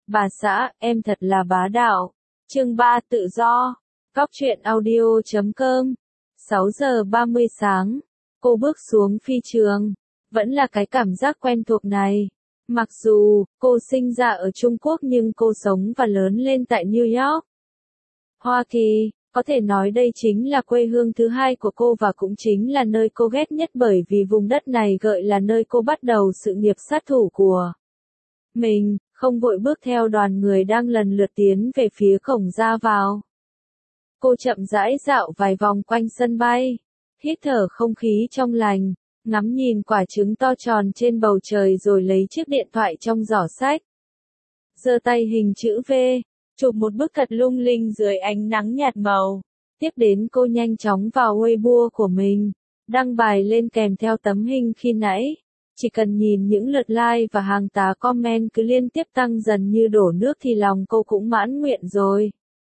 Bà xã, em thật là bá đạo. Chương 3 tự do. Cóc truyện audio.com 6 giờ 30 sáng. Cô bước xuống phi trường. Vẫn là cái cảm giác quen thuộc này. Mặc dù, cô sinh ra ở Trung Quốc nhưng cô sống và lớn lên tại New York, Hoa Kỳ. Có thể nói đây chính là quê hương thứ hai của cô và cũng chính là nơi cô ghét nhất bởi vì vùng đất này gợi là nơi cô bắt đầu sự nghiệp sát thủ của mình, không vội bước theo đoàn người đang lần lượt tiến về phía cổng ra vào. Cô chậm rãi dạo vài vòng quanh sân bay, hít thở không khí trong lành, ngắm nhìn quả trứng to tròn trên bầu trời rồi lấy chiếc điện thoại trong giỏ xách. Giơ tay hình chữ V, chụp một bức thật lung linh dưới ánh nắng nhạt màu. Tiếp đến cô nhanh chóng vào Weibo của mình, đăng bài lên kèm theo tấm hình khi nãy. Chỉ cần nhìn những lượt like và hàng tá comment cứ liên tiếp tăng dần như đổ nước thì lòng cô cũng mãn nguyện rồi.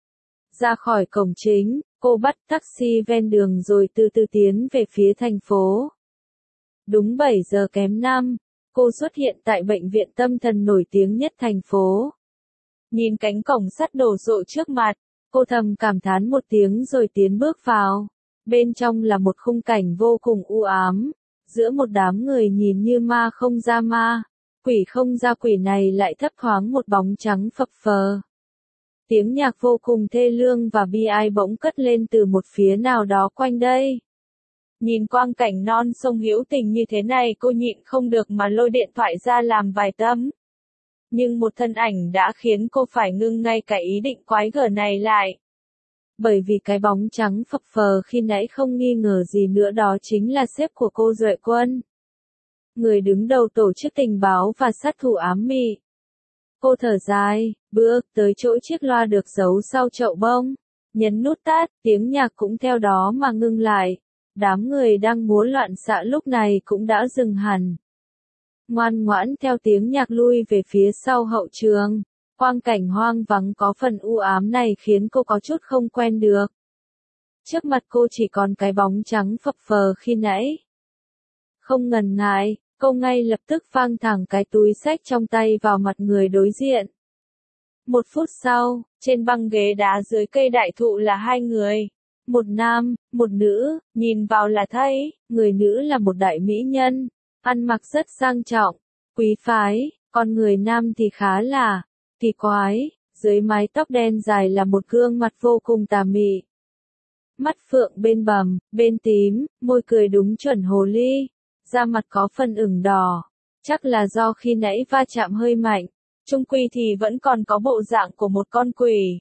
Ra khỏi cổng chính, cô bắt taxi ven đường rồi từ từ tiến về phía thành phố. Đúng 7 giờ kém 5, cô xuất hiện tại bệnh viện tâm thần nổi tiếng nhất thành phố. Nhìn cánh cổng sắt đổ sộ trước mặt, cô thầm cảm thán một tiếng rồi tiến bước vào. Bên trong là một khung cảnh vô cùng u ám. Giữa một đám người nhìn như ma không ra ma, quỷ không ra quỷ này lại thấp thoáng một bóng trắng phập phờ. Tiếng nhạc vô cùng thê lương và bi ai bỗng cất lên từ một phía nào đó quanh đây. Nhìn quang cảnh non sông hữu tình như thế này cô nhịn không được mà lôi điện thoại ra làm vài tấm. Nhưng một thân ảnh đã khiến cô phải ngưng ngay cả ý định quái gở này lại. Bởi vì cái bóng trắng phập phờ khi nãy không nghi ngờ gì nữa đó chính là sếp của cô Duệ Quân. Người đứng đầu tổ chức tình báo và sát thủ ám mị. Cô thở dài, bước tới chỗ chiếc loa được giấu sau chậu bông. Nhấn nút tắt, tiếng nhạc cũng theo đó mà ngưng lại. Đám người đang múa loạn xạ lúc này cũng đã dừng hẳn. Ngoan ngoãn theo tiếng nhạc lui về phía sau hậu trường. Quang cảnh hoang vắng có phần u ám này khiến cô có chút không quen được. Trước mặt cô chỉ còn cái bóng trắng phập phờ khi nãy. Không ngần ngại, cô ngay lập tức phang thẳng cái túi xách trong tay vào mặt người đối diện. Một phút sau, trên băng ghế đá dưới cây đại thụ là hai người. Một nam, một nữ, nhìn vào là thấy, người nữ là một đại mỹ nhân, ăn mặc rất sang trọng, quý phái, còn người nam thì khá là kỳ quái, dưới mái tóc đen dài là một gương mặt vô cùng tà mị. Mắt phượng bên bầm, bên tím, môi cười đúng chuẩn hồ ly, da mặt có phần ửng đỏ, chắc là do khi nãy va chạm hơi mạnh, chung quy thì vẫn còn có bộ dạng của một con quỷ.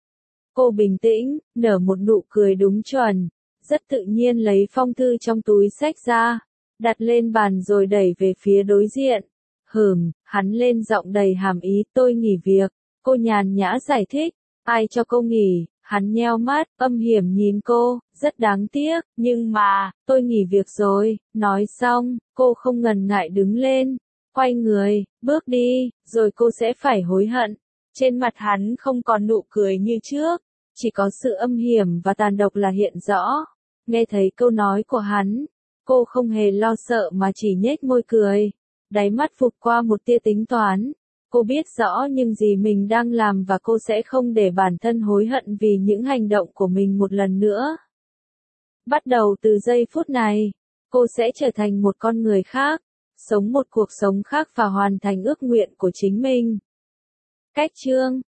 Cô bình tĩnh, nở một nụ cười đúng chuẩn, rất tự nhiên lấy phong thư trong túi xách ra, đặt lên bàn rồi đẩy về phía đối diện. Hắn lên giọng đầy hàm ý, tôi nghỉ việc. Cô nhàn nhã giải thích, ai cho cô nghỉ? Hắn nheo mắt, âm hiểm nhìn cô, rất đáng tiếc, nhưng mà, tôi nghỉ việc rồi. Nói xong, cô không ngần ngại đứng lên, quay người, bước đi, rồi cô sẽ phải hối hận. Trên mặt hắn không còn nụ cười như trước, chỉ có sự âm hiểm và tàn độc là hiện rõ. Nghe thấy câu nói của hắn, cô không hề lo sợ mà chỉ nhếch môi cười. Đáy mắt vụt qua một tia tính toán. Cô biết rõ những gì mình đang làm và cô sẽ không để bản thân hối hận vì những hành động của mình một lần nữa. Bắt đầu từ giây phút này, cô sẽ trở thành một con người khác, sống một cuộc sống khác và hoàn thành ước nguyện của chính mình. Cách chương